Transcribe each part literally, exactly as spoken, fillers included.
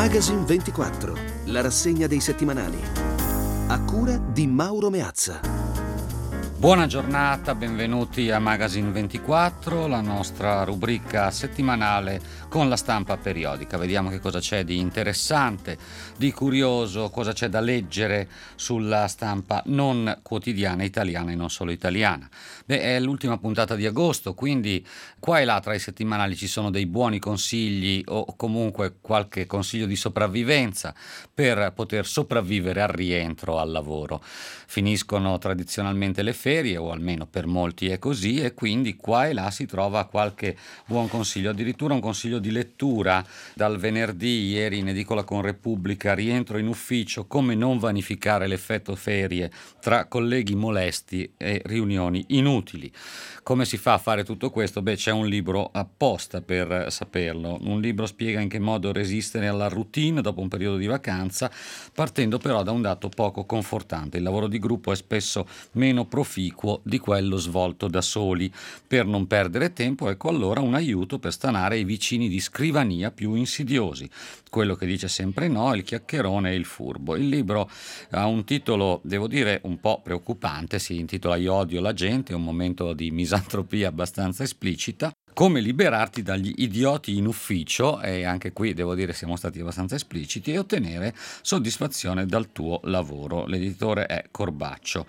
Magazine ventiquattro, la rassegna dei settimanali. A cura di Mauro Meazza. Buona giornata, benvenuti a Magazine ventiquattro, la nostra rubrica settimanale con la stampa periodica. Vediamo che cosa c'è di interessante, di curioso, cosa c'è da leggere sulla stampa non quotidiana italiana e non solo italiana. Beh, è l'ultima puntata di agosto, quindi qua e là tra i settimanali ci sono dei buoni consigli o comunque qualche consiglio di sopravvivenza per poter sopravvivere al rientro al lavoro. Finiscono tradizionalmente le ferie, o almeno per molti è così, e quindi qua e là si trova qualche buon consiglio, addirittura un consiglio di lettura dal venerdì, ieri in edicola con Repubblica: rientro in ufficio, come non vanificare l'effetto ferie tra colleghi molesti e riunioni inutili. Come si fa a fare tutto questo? Beh, c'è un libro apposta per saperlo. Un libro spiega in che modo resistere alla routine dopo un periodo di vacanza, partendo però da un dato poco confortante: il lavoro di gruppo è spesso meno proficuo di quello svolto da soli. Per non perdere tempo, ecco allora un aiuto per stanare i vicini di scrivania più insidiosi, quello che dice sempre no, il chiacchierone e il furbo. Il libro ha un titolo, devo dire, un po' preoccupante, si intitola Io odio la gente, un momento di misantropia abbastanza esplicita. Come liberarti dagli idioti in ufficio, e anche qui devo dire siamo stati abbastanza espliciti, e ottenere soddisfazione dal tuo lavoro. L'editore è Corbaccio.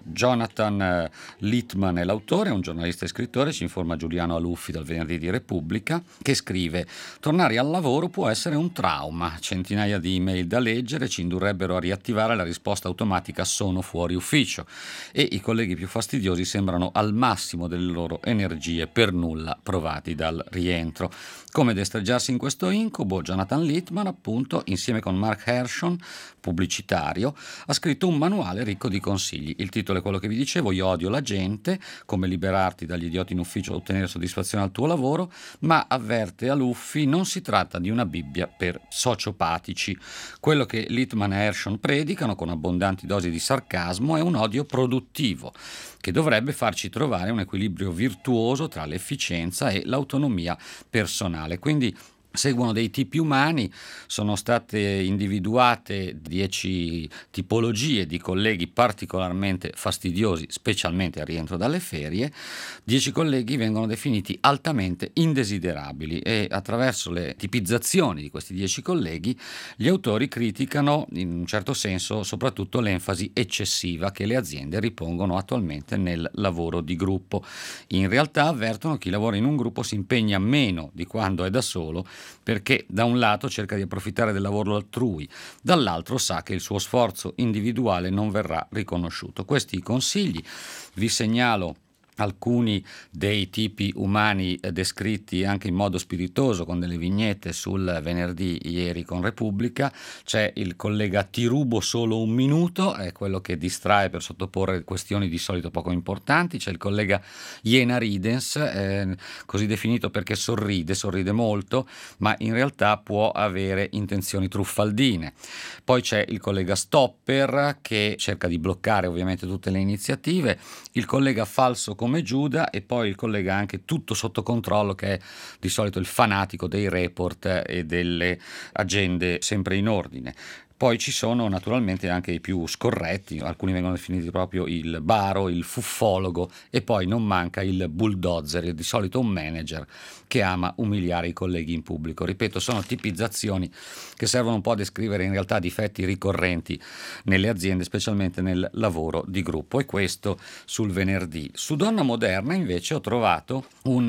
Jonathan Littman è l'autore, è un giornalista e scrittore, ci informa Giuliano Aluffi dal venerdì di Repubblica, che scrive: tornare al lavoro può essere un trauma, centinaia di email da leggere ci indurrebbero a riattivare la risposta automatica sono fuori ufficio, e i colleghi più fastidiosi sembrano al massimo delle loro energie per nulla provati dal rientro. Come destreggiarsi in questo incubo? Jonathan Littman, appunto, insieme con Mark Hershon, pubblicitario, ha scritto un manuale ricco di consigli. Il titolo è quello che vi dicevo, Io odio la gente, come liberarti dagli idioti in ufficio e ottenere soddisfazione al tuo lavoro, ma avverte Aluffi, non si tratta di una Bibbia per sociopatici. Quello che Littman e Hershon predicano, con abbondanti dosi di sarcasmo, è un odio produttivo, che dovrebbe farci trovare un equilibrio virtuoso tra l'efficienza e l'autonomia personale. Quindi seguono dei tipi umani, sono state individuate dieci tipologie di colleghi particolarmente fastidiosi, specialmente al rientro dalle ferie. Dieci colleghi vengono definiti altamente indesiderabili, e attraverso le tipizzazioni di questi dieci colleghi gli autori criticano in un certo senso soprattutto l'enfasi eccessiva che le aziende ripongono attualmente nel lavoro di gruppo. In realtà avvertono chi lavora in un gruppo si impegna meno di quando è da solo, perché da un lato cerca di approfittare del lavoro altrui, dall'altro sa che il suo sforzo individuale non verrà riconosciuto. Questi consigli vi segnalo alcuni dei tipi umani descritti anche in modo spiritoso con delle vignette sul venerdì ieri con Repubblica. C'è il collega ti rubo solo un minuto, è quello che distrae per sottoporre questioni di solito poco importanti. C'è il collega Iena Ridens, eh, così definito perché sorride, sorride molto, ma in realtà può avere intenzioni truffaldine. Poi c'è il collega Stopper, che cerca di bloccare ovviamente tutte le iniziative, il collega falso come Giuda, e poi il collega anche tutto sotto controllo, che è di solito il fanatico dei report e delle agende sempre in ordine. Poi ci sono naturalmente anche i più scorretti, alcuni vengono definiti proprio il baro, il fuffologo, e poi non manca il bulldozer, di solito un manager che ama umiliare i colleghi in pubblico. Ripeto, sono tipizzazioni che servono un po' a descrivere in realtà difetti ricorrenti nelle aziende, specialmente nel lavoro di gruppo, e questo sul venerdì. Su Donna Moderna invece ho trovato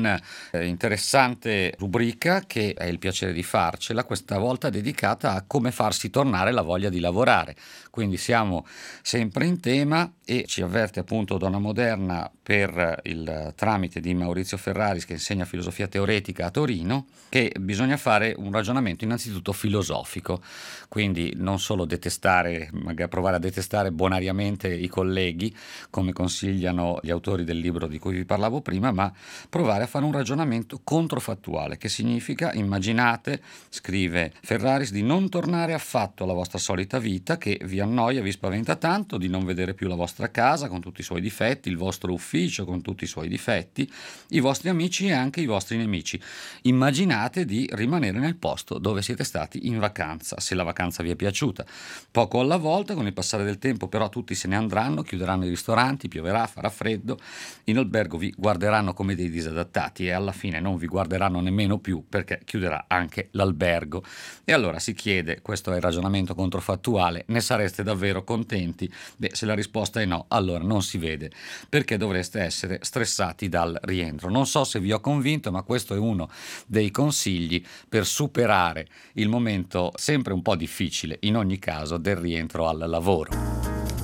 un'interessante rubrica che è il piacere di farcela, questa volta dedicata a come farsi tornare la voglia di lavorare. Quindi siamo sempre in tema, e ci avverte appunto Donna Moderna per il tramite di Maurizio Ferraris, che insegna filosofia teoretica a Torino, che bisogna fare un ragionamento innanzitutto filosofico, quindi non solo detestare, magari provare a detestare bonariamente i colleghi come consigliano gli autori del libro di cui vi parlavo prima, ma provare a fare un ragionamento controfattuale, che significa, immaginate, scrive Ferraris, di non tornare affatto alla vostra vostra solita vita che vi annoia, vi spaventa tanto di non vedere più la vostra casa con tutti i suoi difetti, il vostro ufficio con tutti i suoi difetti, i vostri amici e anche i vostri nemici. Immaginate di rimanere nel posto dove siete stati in vacanza, se la vacanza vi è piaciuta. Poco alla volta, con il passare del tempo però tutti se ne andranno, chiuderanno i ristoranti, pioverà, farà freddo, in albergo vi guarderanno come dei disadattati e alla fine non vi guarderanno nemmeno più perché chiuderà anche l'albergo. E allora si chiede, questo è il ragionamento controfattuale, ne sareste davvero contenti? Beh, se la risposta è no, allora non si vede perché dovreste essere stressati dal rientro. Non so se vi ho convinto, ma questo è uno dei consigli per superare il momento sempre un po' difficile, in ogni caso, del rientro al lavoro.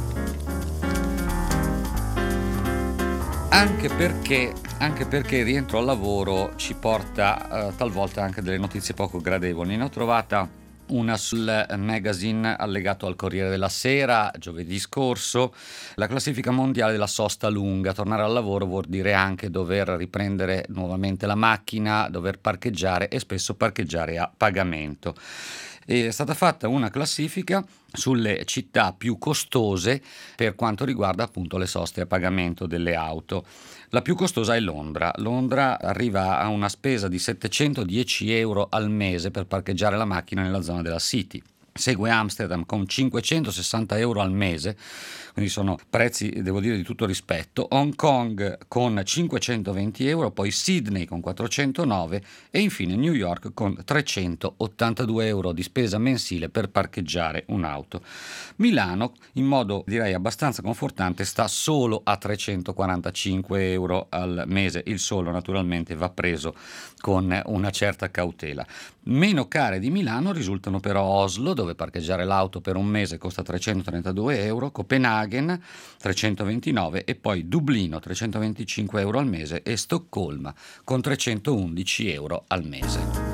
Anche perché, anche perché il rientro al lavoro ci porta eh, talvolta anche delle notizie poco gradevoli. Ne ho trovata una sul magazine allegato al Corriere della Sera giovedì scorso, la classifica mondiale della sosta lunga. Tornare al lavoro vuol dire anche dover riprendere nuovamente la macchina, dover parcheggiare e spesso parcheggiare a pagamento. È stata fatta una classifica sulle città più costose per quanto riguarda appunto le soste a pagamento delle auto. La più costosa è Londra. Londra arriva a una spesa di settecentodieci euro al mese per parcheggiare la macchina nella zona della City. Segue Amsterdam con cinquecentosessanta euro al mese, quindi sono prezzi, devo dire, di tutto rispetto. Hong Kong con cinquecentoventi euro, poi Sydney con quattrocentonove e infine New York con trecentottantadue euro di spesa mensile per parcheggiare un'auto. Milano, in modo direi abbastanza confortante, sta solo a trecentoquarantacinque euro al mese. Il solo naturalmente va preso con una certa cautela. Meno care di Milano risultano però Oslo, dove parcheggiare l'auto per un mese costa trecentotrentadue euro, Copenaghen trecentoventinove e poi Dublino trecentoventicinque euro al mese e Stoccolma con trecentoundici euro al mese.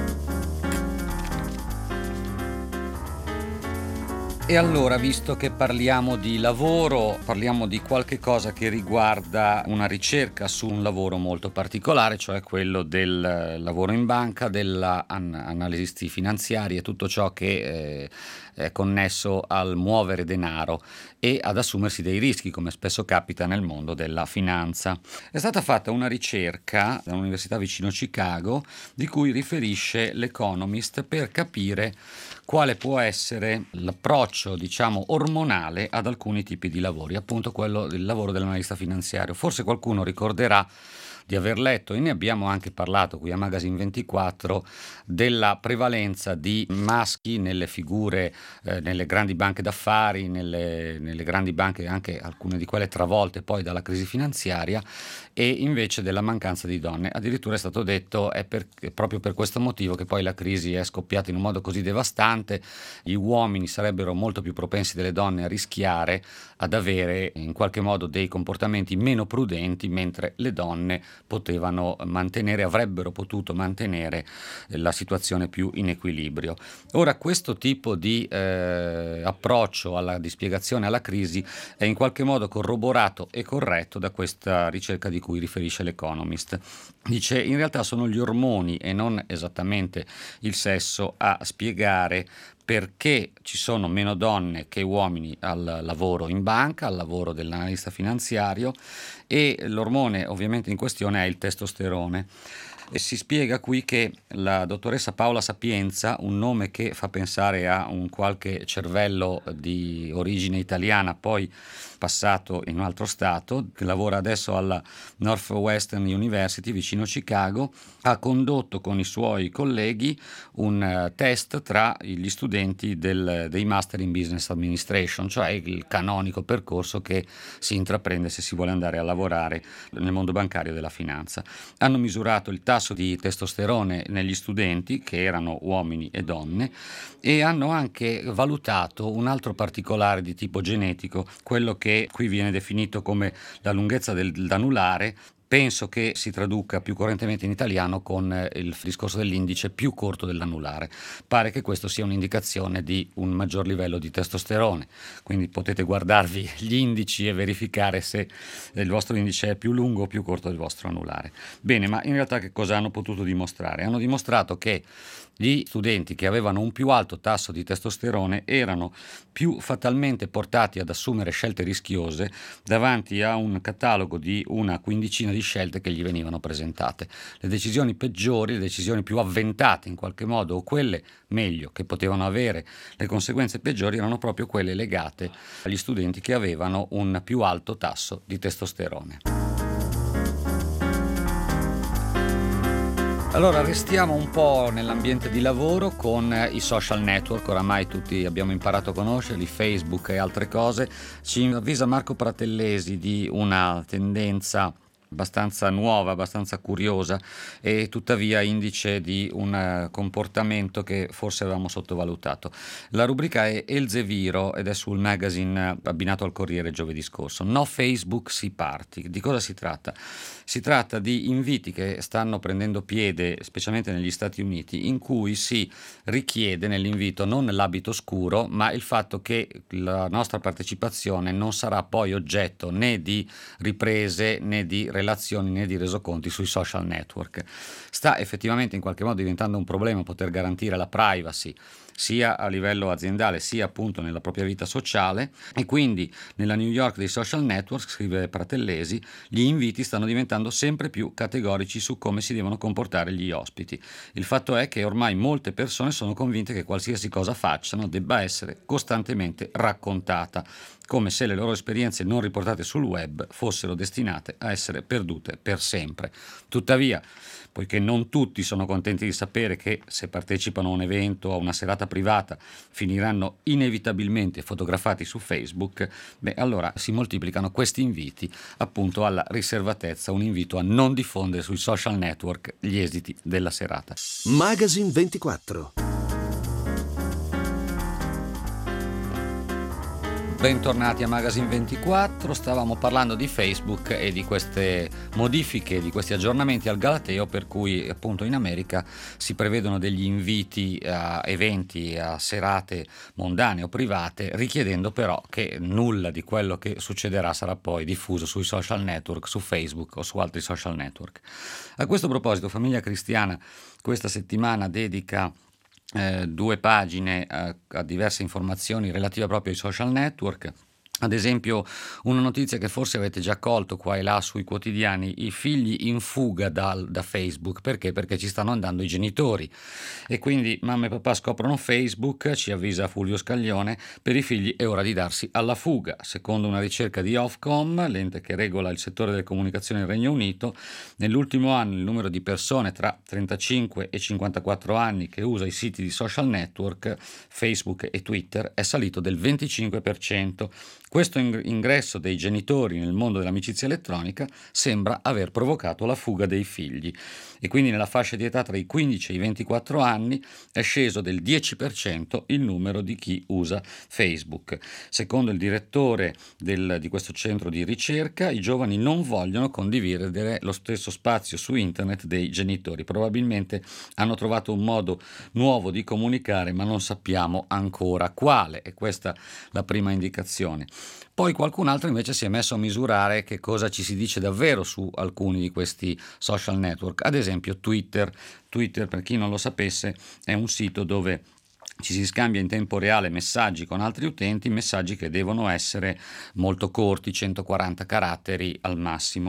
E allora, visto che parliamo di lavoro, parliamo di qualche cosa che riguarda una ricerca su un lavoro molto particolare, cioè quello del lavoro in banca, dell'analisi finanziaria e tutto ciò che eh, è connesso al muovere denaro e ad assumersi dei rischi, come spesso capita nel mondo della finanza. È stata fatta una ricerca da un'università vicino Chicago di cui riferisce l'Economist per capire quale può essere l'approccio, diciamo, ormonale ad alcuni tipi di lavori, appunto quello del lavoro dell'analista finanziario. Forse qualcuno ricorderà di aver letto, e ne abbiamo anche parlato qui a Magazine ventiquattro, della prevalenza di maschi nelle figure, eh, nelle grandi banche d'affari, nelle, nelle grandi banche, anche alcune di quelle travolte poi dalla crisi finanziaria, e invece della mancanza di donne. Addirittura è stato detto è, per, è proprio per questo motivo che poi la crisi è scoppiata in un modo così devastante. Gli uomini sarebbero molto più propensi delle donne a rischiare, ad avere in qualche modo dei comportamenti meno prudenti, mentre le donne potevano mantenere, avrebbero potuto mantenere la situazione più in equilibrio. Ora, questo tipo di eh, approccio alla di spiegazione alla crisi è in qualche modo corroborato e corretto da questa ricerca di cui riferisce l'Economist. Dice: in realtà sono gli ormoni e non esattamente il sesso a spiegare perché ci sono meno donne che uomini al lavoro in banca, al lavoro dell'analista finanziario, e l'ormone ovviamente in questione è il testosterone. E si spiega qui che la dottoressa Paola Sapienza, un nome che fa pensare a un qualche cervello di origine italiana poi passato in un altro stato, che lavora adesso alla Northwestern University vicino Chicago, ha condotto con i suoi colleghi un test tra gli studenti del, dei Master in Business Administration, cioè il canonico percorso che si intraprende se si vuole andare a lavorare nel mondo bancario della finanza. Hanno misurato il tasso di testosterone negli studenti, che erano uomini e donne, e hanno anche valutato un altro particolare di tipo genetico, quello che qui viene definito come la lunghezza del, del anulare, penso che si traduca più correntemente in italiano con il discorso dell'indice più corto dell'anulare. Pare che questo sia un'indicazione di un maggior livello di testosterone, quindi potete guardarvi gli indici e verificare se il vostro indice è più lungo o più corto del vostro anulare. Bene, ma in realtà che cosa hanno potuto dimostrare? Hanno dimostrato che gli studenti che avevano un più alto tasso di testosterone erano più fatalmente portati ad assumere scelte rischiose davanti a un catalogo di una quindicina di scelte che gli venivano presentate. Le decisioni peggiori, le decisioni più avventate in qualche modo, o quelle meglio che potevano avere le conseguenze peggiori, erano proprio quelle legate agli studenti che avevano un più alto tasso di testosterone. Allora, restiamo un po' nell'ambiente di lavoro con i social network. Oramai tutti abbiamo imparato a conoscerli, Facebook e altre cose. Ci avvisa Marco Pratellesi di una tendenza abbastanza nuova, abbastanza curiosa e tuttavia indice di un comportamento che forse avevamo sottovalutato. La rubrica è Elzeviro ed è sul magazine abbinato al Corriere giovedì scorso. No Facebook, sì party. Di cosa si tratta? Si tratta di inviti che stanno prendendo piede, specialmente negli Stati Uniti, in cui si richiede nell'invito non l'abito scuro, ma il fatto che la nostra partecipazione non sarà poi oggetto né di riprese né di relazioni né di resoconti sui social network. Sta effettivamente in qualche modo diventando un problema poter garantire la privacy sia a livello aziendale sia appunto nella propria vita sociale, e quindi nella New York dei social network, scrive Pratellesi, gli inviti stanno diventando sempre più categorici su come si devono comportare gli ospiti. Il fatto è che ormai molte persone sono convinte che qualsiasi cosa facciano debba essere costantemente raccontata, come se le loro esperienze non riportate sul web fossero destinate a essere perdute per sempre. Tuttavia, poiché non tutti sono contenti di sapere che se partecipano a un evento o a una serata privata finiranno inevitabilmente fotografati su Facebook, beh, allora si moltiplicano questi inviti appunto alla riservatezza, un invito a non diffondere sui social network gli esiti della serata. Magazine ventiquattro. Bentornati a Magazine ventiquattro, stavamo parlando di Facebook e di queste modifiche, di questi aggiornamenti al Galateo, per cui appunto in America si prevedono degli inviti a eventi, a serate mondane o private, richiedendo però che nulla di quello che succederà sarà poi diffuso sui social network, su Facebook o su altri social network. A questo proposito, Famiglia Cristiana questa settimana dedica Eh, due pagine a, a diverse informazioni relative proprio ai social network. Ad esempio, una notizia che forse avete già colto qua e là sui quotidiani: i figli in fuga dal, da Facebook. Perché? Perché ci stanno andando i genitori e quindi mamma e papà scoprono Facebook, ci avvisa Fulvio Scaglione, per i figli è ora di darsi alla fuga. Secondo una ricerca di Ofcom, l'ente che regola il settore delle comunicazioni nel Regno Unito, nell'ultimo anno il numero di persone tra trentacinque e cinquantaquattro anni che usa i siti di social network, Facebook e Twitter, è salito del venticinque per cento. Questo ingresso dei genitori nel mondo dell'amicizia elettronica sembra aver provocato la fuga dei figli e quindi nella fascia di età tra i quindici e i ventiquattro anni è sceso del dieci per cento il numero di chi usa Facebook. Secondo il direttore del, di questo centro di ricerca, i giovani non vogliono condividere lo stesso spazio su internet dei genitori. Probabilmente hanno trovato un modo nuovo di comunicare, ma non sappiamo ancora quale. E questa la prima indicazione. Poi qualcun altro invece si è messo a misurare che cosa ci si dice davvero su alcuni di questi social network. Ad esempio Twitter. Twitter, per chi non lo sapesse, è un sito dove ci si scambia in tempo reale messaggi con altri utenti, messaggi che devono essere molto corti, centoquaranta caratteri al massimo.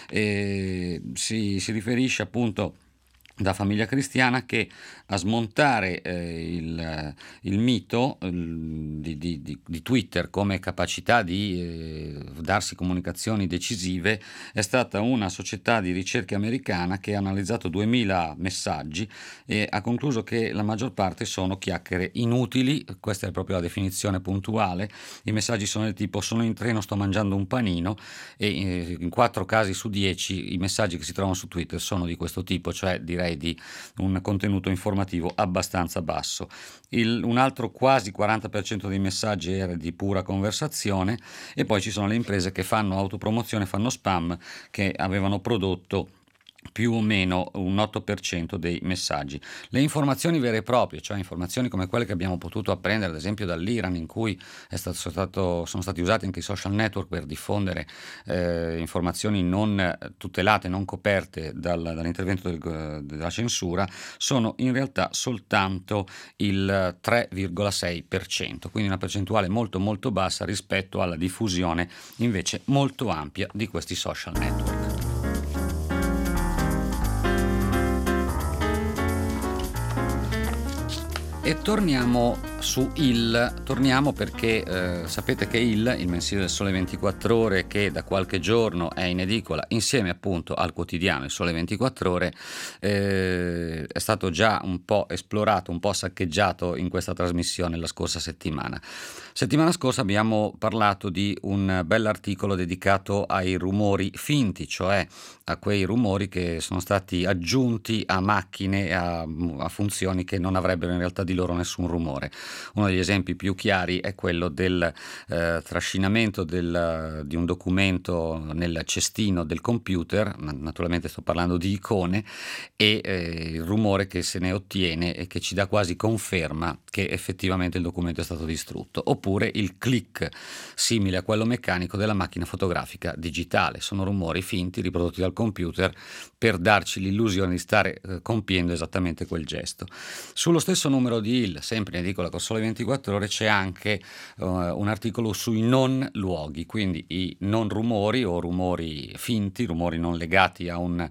E si, si riferisce appunto da Famiglia Cristiana che a smontare eh, il, il mito eh, di, di, di, di Twitter come capacità di eh, darsi comunicazioni decisive è stata una società di ricerche americana che ha analizzato duemila messaggi e ha concluso che la maggior parte sono chiacchiere inutili. Questa è proprio la definizione puntuale. I messaggi sono del tipo: sono in treno, sto mangiando un panino, e eh, in quattro casi su dieci i messaggi che si trovano su Twitter sono di questo tipo, cioè direi direi di un contenuto informativo abbastanza basso. Il, un altro quasi quaranta per cento dei messaggi era di pura conversazione, e poi ci sono le imprese che fanno autopromozione, fanno spam, che avevano prodotto più o meno un otto per cento dei messaggi. Le informazioni vere e proprie, cioè informazioni come quelle che abbiamo potuto apprendere ad esempio dall'Iran, in cui è stato, stato, sono stati usati anche i social network per diffondere eh, informazioni non tutelate, non coperte dal, dall'intervento del, della censura, sono in realtà soltanto il tre virgola sei per cento, quindi una percentuale molto molto bassa rispetto alla diffusione invece molto ampia di questi social network. E torniamo su Il, torniamo perché eh, sapete che Il, il mensile del Sole ventiquattro Ore, che da qualche giorno è in edicola insieme appunto al quotidiano Il Sole ventiquattro Ore, eh, è stato già un po' esplorato, un po' saccheggiato in questa trasmissione la scorsa settimana. Settimana scorsa abbiamo parlato di un bell'articolo dedicato ai rumori finti, cioè a quei rumori che sono stati aggiunti a macchine, a, a funzioni che non avrebbero in realtà di loro nessun rumore. Uno degli esempi più chiari è quello del eh, trascinamento del, di un documento nel cestino del computer, naturalmente sto parlando di icone, e eh, il rumore che se ne ottiene e che ci dà quasi conferma che effettivamente il documento è stato distrutto. Oppure il click, simile a quello meccanico della macchina fotografica digitale. Sono rumori finti riprodotti dal computer per darci l'illusione di stare eh, compiendo esattamente quel gesto. Sullo stesso numero di Il, sempre in edicola con Sole ventiquattro Ore, c'è anche uh, un articolo sui non luoghi, quindi i non rumori o rumori finti, rumori non legati a, un, uh,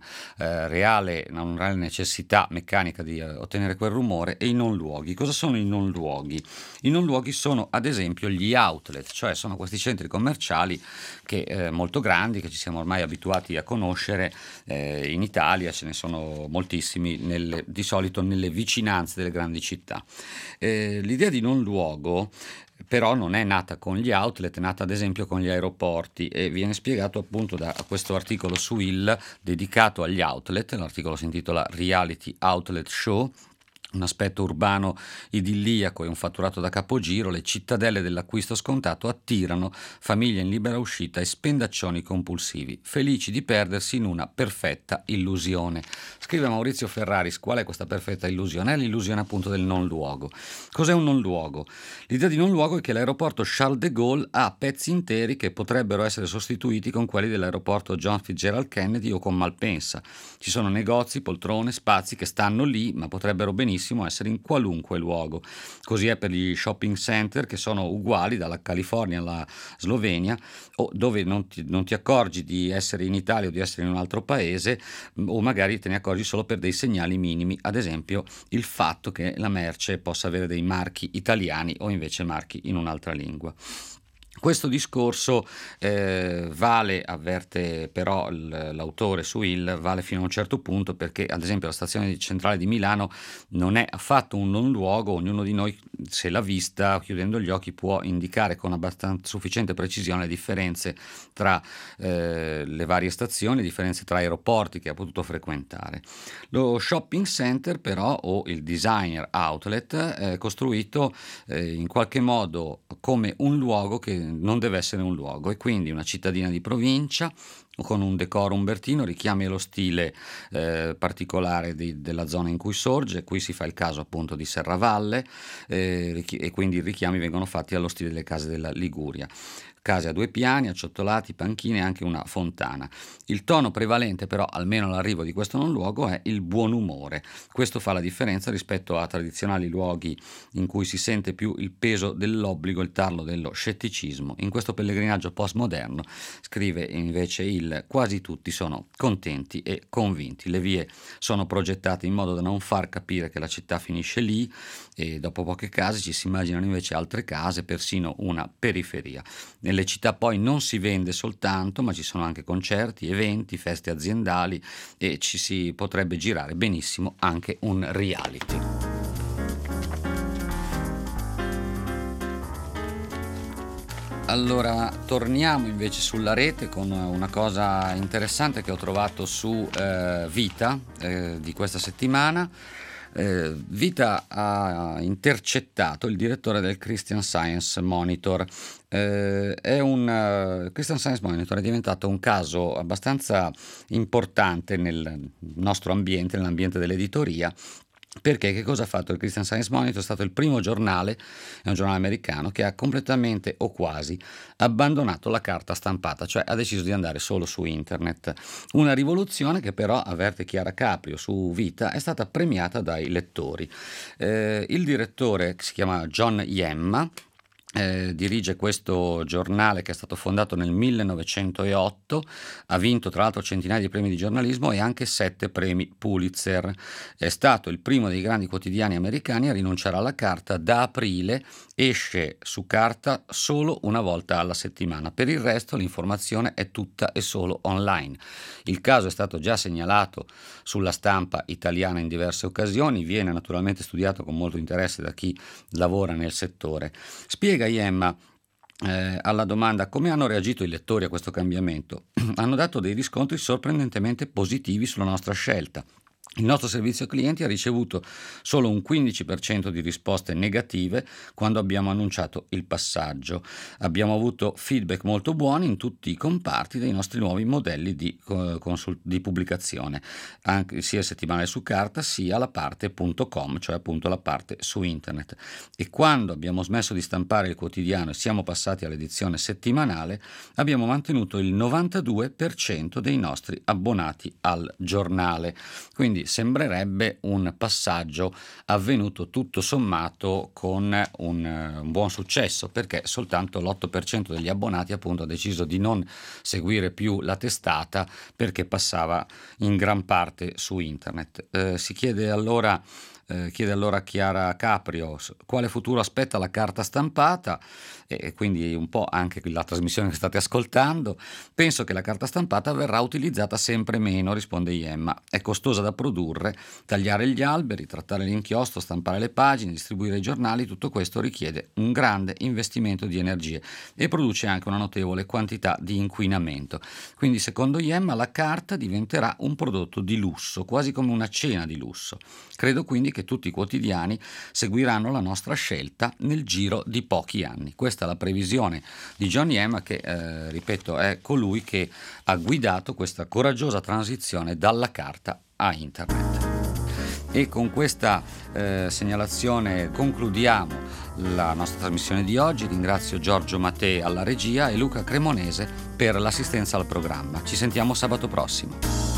reale, a una reale necessità meccanica di uh, ottenere quel rumore, e i non luoghi. Cosa sono i non luoghi? I non luoghi sono ad esempio gli outlet, cioè sono questi centri commerciali che, eh, molto grandi, che ci siamo ormai abituati a conoscere. Eh, in Italia ce ne sono moltissimi, nelle, di solito nelle vicinanze delle grandi città. Eh, l'idea di non luogo però non è nata con gli outlet, è nata ad esempio con gli aeroporti, e viene spiegato appunto da questo articolo su Il dedicato agli outlet. L'articolo si intitola Reality Outlet Show. Un aspetto urbano idilliaco e un fatturato da capogiro, le cittadelle dell'acquisto scontato attirano famiglie in libera uscita e spendaccioni compulsivi, felici di perdersi in una perfetta illusione. Scrive Maurizio Ferraris: qual è questa perfetta illusione? È l'illusione appunto del non luogo. Cos'è un non luogo? L'idea di non luogo è che l'aeroporto Charles de Gaulle ha pezzi interi che potrebbero essere sostituiti con quelli dell'aeroporto John Fitzgerald Kennedy o con Malpensa. Ci sono negozi, poltrone, spazi che stanno lì, ma potrebbero benissimo essere in qualunque luogo. Così è per gli shopping center, che sono uguali dalla California alla Slovenia, o dove non ti, non ti accorgi di essere in Italia o di essere in un altro paese, o magari te ne accorgi solo per dei segnali minimi, ad esempio il fatto che la merce possa avere dei marchi italiani o invece marchi in un'altra lingua. Questo discorso eh, vale, avverte però l'autore su Il, vale fino a un certo punto, perché ad esempio la stazione centrale di Milano non è affatto un non luogo. Ognuno di noi, se l'ha vista, chiudendo gli occhi, può indicare con abbastanza sufficiente precisione le differenze tra eh, le varie stazioni, le differenze tra aeroporti che ha potuto frequentare. Lo shopping center però, o il designer outlet, è costruito eh, in qualche modo come un luogo che non deve essere un luogo, e quindi una cittadina di provincia con un decoro umbertino, richiami allo stile eh, particolare di, della zona in cui sorge. Qui si fa il caso appunto di Serravalle, eh, e quindi i richiami vengono fatti allo stile delle case della Liguria. Case a due piani, acciottolati, panchine e anche una fontana. Il tono prevalente però, almeno all'arrivo di questo non luogo, è il buon umore. Questo fa la differenza rispetto a tradizionali luoghi in cui si sente più il peso dell'obbligo, il tarlo dello scetticismo. In questo pellegrinaggio postmoderno, scrive invece Il, quasi tutti sono contenti e convinti. Le vie sono progettate in modo da non far capire che la città finisce lì, e dopo poche case ci si immaginano invece altre case, persino una periferia. Nelle città poi non si vende soltanto, ma ci sono anche concerti, eventi, feste aziendali, e ci si potrebbe girare benissimo anche un reality. Allora, torniamo invece sulla rete con una cosa interessante che ho trovato su eh, Vita eh, di questa settimana. Eh, Vita ha intercettato il direttore del Christian Science Monitor. Eh, è un uh, Christian Science Monitor è diventato un caso abbastanza importante nel nostro ambiente, nell'ambiente dell'editoria. Perché che cosa ha fatto il Christian Science Monitor? È stato il primo giornale, è un giornale americano, che ha completamente o quasi abbandonato la carta stampata, cioè ha deciso di andare solo su internet. Una rivoluzione che però, avverte Chiara Caprio su Vita, è stata premiata dai lettori. Eh, il direttore, che si chiama John Yemma, Eh, dirige questo giornale che è stato fondato nel millenovecentootto, ha vinto tra l'altro centinaia di premi di giornalismo e anche sette premi Pulitzer. È stato il primo dei grandi quotidiani americani a rinunciare alla carta. Da aprile esce su carta solo una volta alla settimana, per il resto l'informazione è tutta e solo online. Il caso è stato già segnalato sulla stampa italiana in diverse occasioni, viene naturalmente studiato con molto interesse da chi lavora nel settore. Spiega Yemma eh, alla domanda come hanno reagito i lettori a questo cambiamento. Hanno dato dei riscontri sorprendentemente positivi sulla nostra scelta. Il nostro servizio clienti ha ricevuto solo un quindici per cento di risposte negative quando abbiamo annunciato il passaggio. Abbiamo avuto feedback molto buoni in tutti i comparti dei nostri nuovi modelli di, consult- di pubblicazione, anche, sia il settimanale su carta sia la parte .com, cioè appunto la parte su internet. E quando abbiamo smesso di stampare il quotidiano e siamo passati all'edizione settimanale, abbiamo mantenuto il novantadue per cento dei nostri abbonati al giornale. Quindi sembrerebbe un passaggio avvenuto tutto sommato con un, un buon successo, perché soltanto l'otto per cento degli abbonati appunto ha deciso di non seguire più la testata perché passava in gran parte su internet. Eh, si chiede allora Eh, chiede allora Chiara Caprio quale futuro aspetta la carta stampata, e quindi un po' anche la trasmissione che state ascoltando. Penso che la carta stampata verrà utilizzata sempre meno, risponde Yemma. È costosa da produrre, tagliare gli alberi, trattare l'inchiostro, stampare le pagine, distribuire i giornali, tutto questo richiede un grande investimento di energie e produce anche una notevole quantità di inquinamento. Quindi secondo Yemma la carta diventerà un prodotto di lusso, quasi come una cena di lusso. Credo quindi che tutti i quotidiani seguiranno la nostra scelta nel giro di pochi anni. Questa è la previsione di John Yemma, che eh, ripeto è colui che ha guidato questa coraggiosa transizione dalla carta a internet. E con questa eh, segnalazione concludiamo la nostra trasmissione di oggi. Ringrazio Giorgio Mattei alla regia e Luca Cremonese per l'assistenza al programma. Ci sentiamo sabato prossimo.